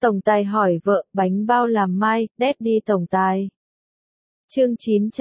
Tổng tài hỏi vợ, bánh bao làm mai, Daddy tổng tài. Chương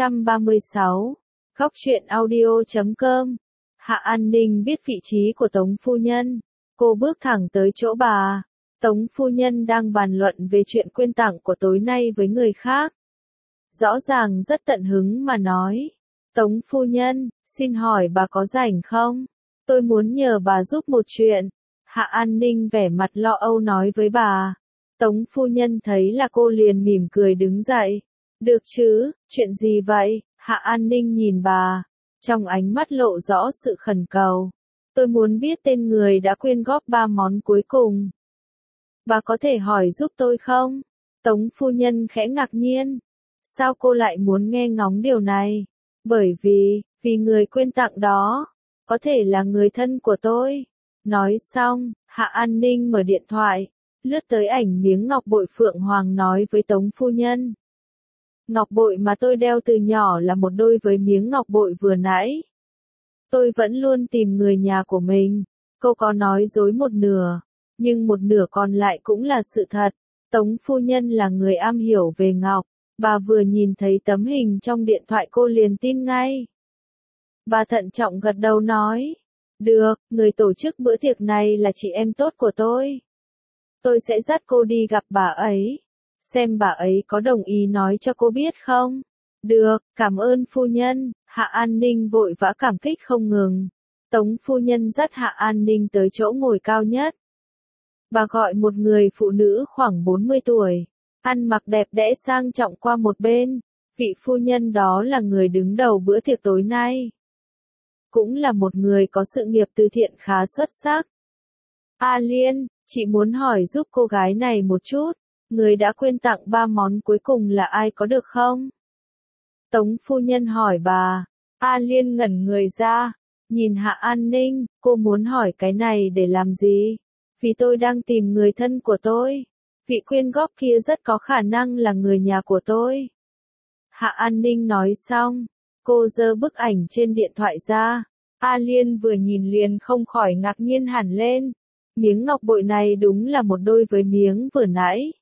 936, Góc truyện audio.com. Hạ An Ninh biết vị trí của Tống phu nhân. Cô bước thẳng tới chỗ bà. Tống phu nhân đang bàn luận về chuyện quyên tặng của tối nay với người khác. Rõ ràng rất tận hứng mà nói. Tống phu nhân, xin hỏi bà có rảnh không? Tôi muốn nhờ bà giúp một chuyện. Hạ An Ninh vẻ mặt lo âu nói với bà. Tống phu nhân thấy là cô liền mỉm cười đứng dậy. Được chứ, chuyện gì vậy? Hạ An Ninh nhìn bà. Trong ánh mắt lộ rõ sự khẩn cầu. Tôi muốn biết tên người đã quyên góp 3 món cuối cùng. Bà có thể hỏi giúp tôi không? Tống phu nhân khẽ ngạc nhiên. Sao cô lại muốn nghe ngóng điều này? Bởi vì người quyên tặng đó, có thể là người thân của tôi. Nói xong, Hạ An Ninh mở điện thoại, lướt tới ảnh miếng ngọc bội phượng hoàng nói với Tống phu nhân. Ngọc bội mà tôi đeo từ nhỏ là một đôi với miếng ngọc bội vừa nãy. Tôi vẫn luôn tìm người nhà của mình. Cô có nói dối một nửa, nhưng một nửa còn lại cũng là sự thật. Tống phu nhân là người am hiểu về ngọc. Bà vừa nhìn thấy tấm hình trong điện thoại cô liền tin ngay. Bà thận trọng gật đầu nói. Được, người tổ chức bữa tiệc này là chị em tốt của tôi. Tôi sẽ dắt cô đi gặp bà ấy. Xem bà ấy có đồng ý nói cho cô biết không? Được, cảm ơn phu nhân. Hạ An Ninh vội vã cảm kích không ngừng. Tống phu nhân dắt Hạ An Ninh tới chỗ ngồi cao nhất. Bà gọi một người phụ nữ khoảng 40 tuổi. Ăn mặc đẹp đẽ sang trọng qua một bên. Vị phu nhân đó là người đứng đầu bữa tiệc tối nay. Cũng là một người có sự nghiệp từ thiện khá xuất sắc. A Liên, chị muốn hỏi giúp cô gái này một chút. Người đã quyên tặng 3 món cuối cùng là ai có được không? Tống phu nhân hỏi bà. A Liên ngẩn người ra. Nhìn Hạ An Ninh, cô muốn hỏi cái này để làm gì? Vì tôi đang tìm người thân của tôi. Vị quyên góp kia rất có khả năng là người nhà của tôi. Hạ An Ninh nói xong, cô giơ bức ảnh trên điện thoại ra. A Liên vừa nhìn liền không khỏi ngạc nhiên hẳn lên. Miếng ngọc bội này đúng là một đôi với miếng vừa nãy.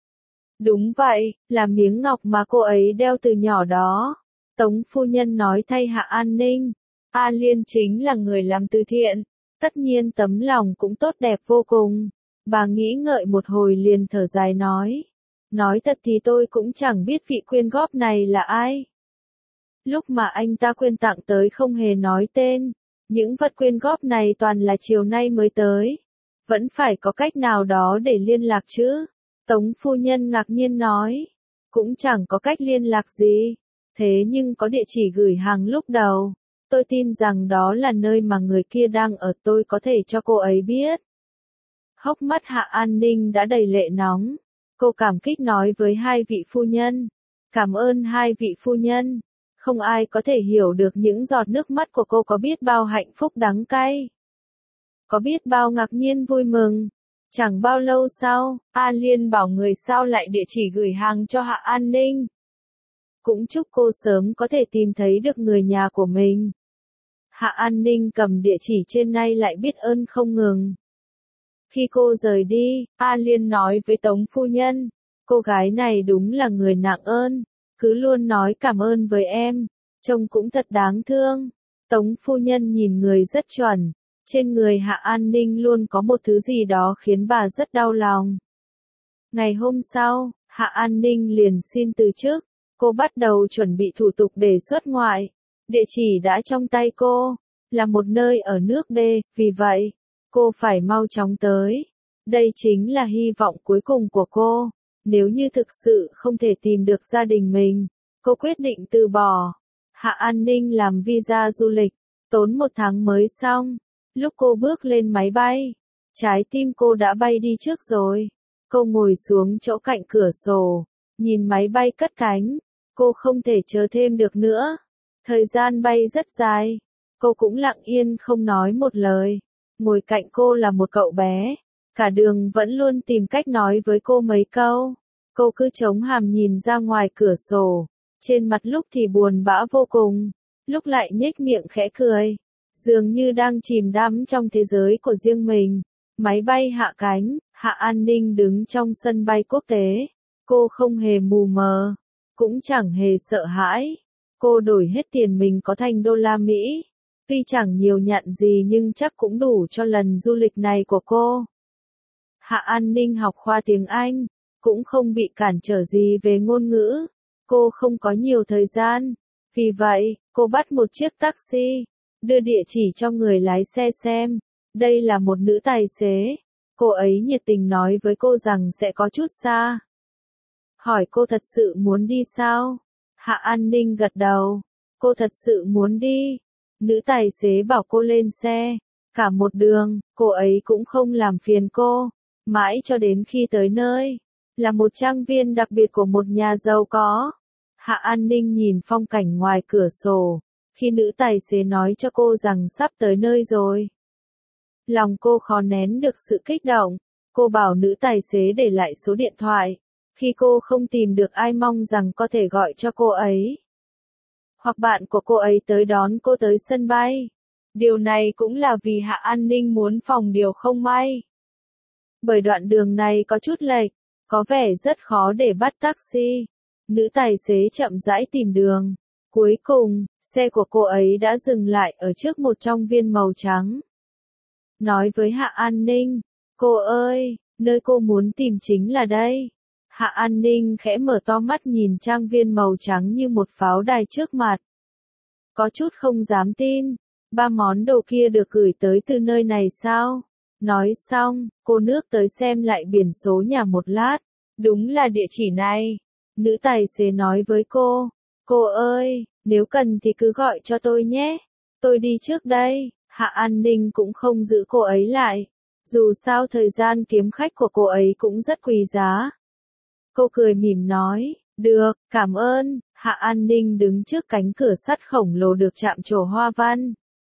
Đúng vậy, là miếng ngọc mà cô ấy đeo từ nhỏ đó. Tống phu nhân nói thay Hạ An Ninh. A Liên chính là người làm từ thiện. Tất nhiên tấm lòng cũng tốt đẹp vô cùng. Bà nghĩ ngợi một hồi liền thở dài nói. Nói thật thì tôi cũng chẳng biết vị quyên góp này là ai. Lúc mà anh ta quyên tặng tới không hề nói tên. Những vật quyên góp này toàn là chiều nay mới tới. Vẫn phải có cách nào đó để liên lạc chứ. Tống phu nhân ngạc nhiên nói. Cũng chẳng có cách liên lạc gì. Thế nhưng có địa chỉ gửi hàng lúc đầu. Tôi tin rằng đó là nơi mà người kia đang ở, tôi có thể cho cô ấy biết. Hốc mắt Hạ An Ninh đã đầy lệ nóng. Cô cảm kích nói với hai vị phu nhân. Cảm ơn hai vị phu nhân. Không ai có thể hiểu được những giọt nước mắt của cô có biết bao hạnh phúc đắng cay. Có biết bao ngạc nhiên vui mừng. Chẳng bao lâu sau, A Liên bảo người sao lại địa chỉ gửi hàng cho Hạ An Ninh. Cũng chúc cô sớm có thể tìm thấy được người nhà của mình. Hạ An Ninh cầm địa chỉ trên nay lại biết ơn không ngừng. Khi cô rời đi, A Liên nói với Tống phu nhân, cô gái này đúng là người nặng ơn, cứ luôn nói cảm ơn với em, trông cũng thật đáng thương. Tống phu nhân nhìn người rất chuẩn, trên người Hạ An Ninh luôn có một thứ gì đó khiến bà rất đau lòng. Ngày hôm sau, Hạ An Ninh liền xin từ chức, cô bắt đầu chuẩn bị thủ tục để xuất ngoại. Địa chỉ đã trong tay cô, là một nơi ở nước D, vì vậy, cô phải mau chóng tới. Đây chính là hy vọng cuối cùng của cô. Nếu như thực sự không thể tìm được gia đình mình, cô quyết định từ bỏ. Hạ An Ninh làm visa du lịch, tốn 1 tháng mới xong. Lúc cô bước lên máy bay, trái tim cô đã bay đi trước rồi. Cô ngồi xuống chỗ cạnh cửa sổ, nhìn máy bay cất cánh. Cô không thể chờ thêm được nữa. Thời gian bay rất dài. Cô cũng lặng yên không nói một lời. Ngồi cạnh cô là một cậu bé. Cả đường vẫn luôn tìm cách nói với cô mấy câu. Cô cứ chống hàm nhìn ra ngoài cửa sổ. Trên mặt lúc thì buồn bã vô cùng, lúc lại nhếch miệng khẽ cười. Dường như đang chìm đắm trong thế giới của riêng mình. Máy bay hạ cánh, Hạ An Ninh đứng trong sân bay quốc tế. Cô không hề mù mờ, cũng chẳng hề sợ hãi. Cô đổi hết tiền mình có thành đô la Mỹ. Tuy chẳng nhiều nhận gì nhưng chắc cũng đủ cho lần du lịch này của cô. Hạ An Ninh học khoa tiếng Anh, cũng không bị cản trở gì về ngôn ngữ. Cô không có nhiều thời gian. Vì vậy, cô bắt một chiếc taxi, đưa địa chỉ cho người lái xe xem. Đây là một nữ tài xế. Cô ấy nhiệt tình nói với cô rằng sẽ có chút xa. Hỏi cô thật sự muốn đi sao? Hạ An Ninh gật đầu. Cô thật sự muốn đi. Nữ tài xế bảo cô lên xe. Cả một đường, cô ấy cũng không làm phiền cô. Mãi cho đến khi tới nơi, là một trang viên đặc biệt của một nhà giàu có. Hạ An Ninh nhìn phong cảnh ngoài cửa sổ, khi nữ tài xế nói cho cô rằng sắp tới nơi rồi. Lòng cô khó nén được sự kích động. Cô bảo nữ tài xế để lại số điện thoại. Khi cô không tìm được ai mong rằng có thể gọi cho cô ấy. Hoặc bạn của cô ấy tới đón cô tới sân bay. Điều này cũng là vì Hạ An Ninh muốn phòng điều không may. Bởi đoạn đường này có chút lệch, có vẻ rất khó để bắt taxi. Nữ tài xế chậm rãi tìm đường. Cuối cùng, xe của cô ấy đã dừng lại ở trước một trang viên màu trắng. Nói với Hạ An Ninh, cô ơi, nơi cô muốn tìm chính là đây. Hạ An Ninh khẽ mở to mắt nhìn trang viên màu trắng như một pháo đài trước mặt. Có chút không dám tin, 3 món đồ kia được gửi tới từ nơi này sao? Nói xong, cô nước tới xem lại biển số nhà một lát. Đúng là địa chỉ này. Nữ tài xế nói với cô ơi, nếu cần thì cứ gọi cho tôi nhé. Tôi đi trước đây. Hạ An Ninh cũng không giữ cô ấy lại. Dù sao thời gian kiếm khách của cô ấy cũng rất quý giá. Cô cười mỉm nói, được, cảm ơn. Hạ An Ninh đứng trước cánh cửa sắt khổng lồ được chạm trổ hoa văn.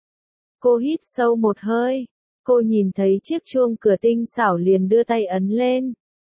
Cô hít sâu một hơi. Cô nhìn thấy chiếc chuông cửa tinh xảo liền đưa tay ấn lên.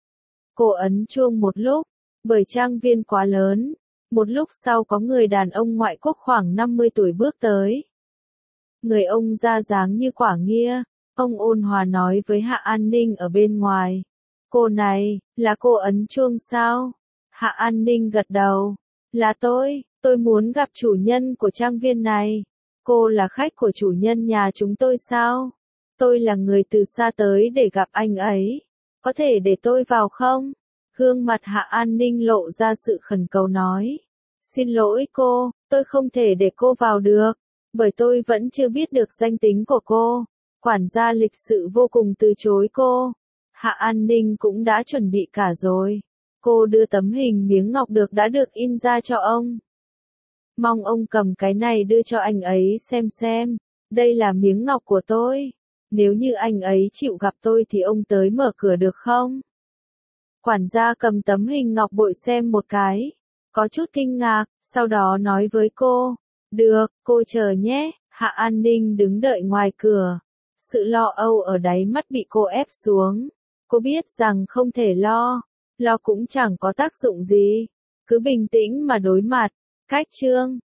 Cô ấn chuông một lúc, bởi trang viên quá lớn. Một lúc sau có người đàn ông ngoại quốc khoảng 50 tuổi bước tới. Người ông ra dáng như quả nghia. Ông ôn hòa nói với Hạ An Ninh ở bên ngoài. Cô này, là cô ấn chuông sao? Hạ An Ninh gật đầu. Là tôi muốn gặp chủ nhân của trang viên này. Cô là khách của chủ nhân nhà chúng tôi sao? Tôi là người từ xa tới để gặp anh ấy. Có thể để tôi vào không? Gương mặt Hạ An Ninh lộ ra sự khẩn cầu nói. Xin lỗi cô, tôi không thể để cô vào được. Bởi tôi vẫn chưa biết được danh tính của cô. Quản gia lịch sự vô cùng từ chối cô. Hạ An Ninh cũng đã chuẩn bị cả rồi. Cô đưa tấm hình miếng ngọc đã được in ra cho ông. Mong ông cầm cái này đưa cho anh ấy xem. Đây là miếng ngọc của tôi. Nếu như anh ấy chịu gặp tôi thì ông tới mở cửa được không? Quản gia cầm tấm hình ngọc bội xem một cái. Có chút kinh ngạc, sau đó nói với cô. Được, cô chờ nhé. Hạ An Ninh đứng đợi ngoài cửa. Sự lo âu ở đáy mắt bị cô ép xuống. Cô biết rằng không thể lo cũng chẳng có tác dụng gì. Cứ bình tĩnh mà đối mặt. Cách chương